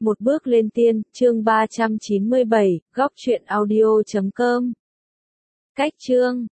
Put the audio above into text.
Một bước lên tiên, chương 397, góc truyện audio.com. Cách chương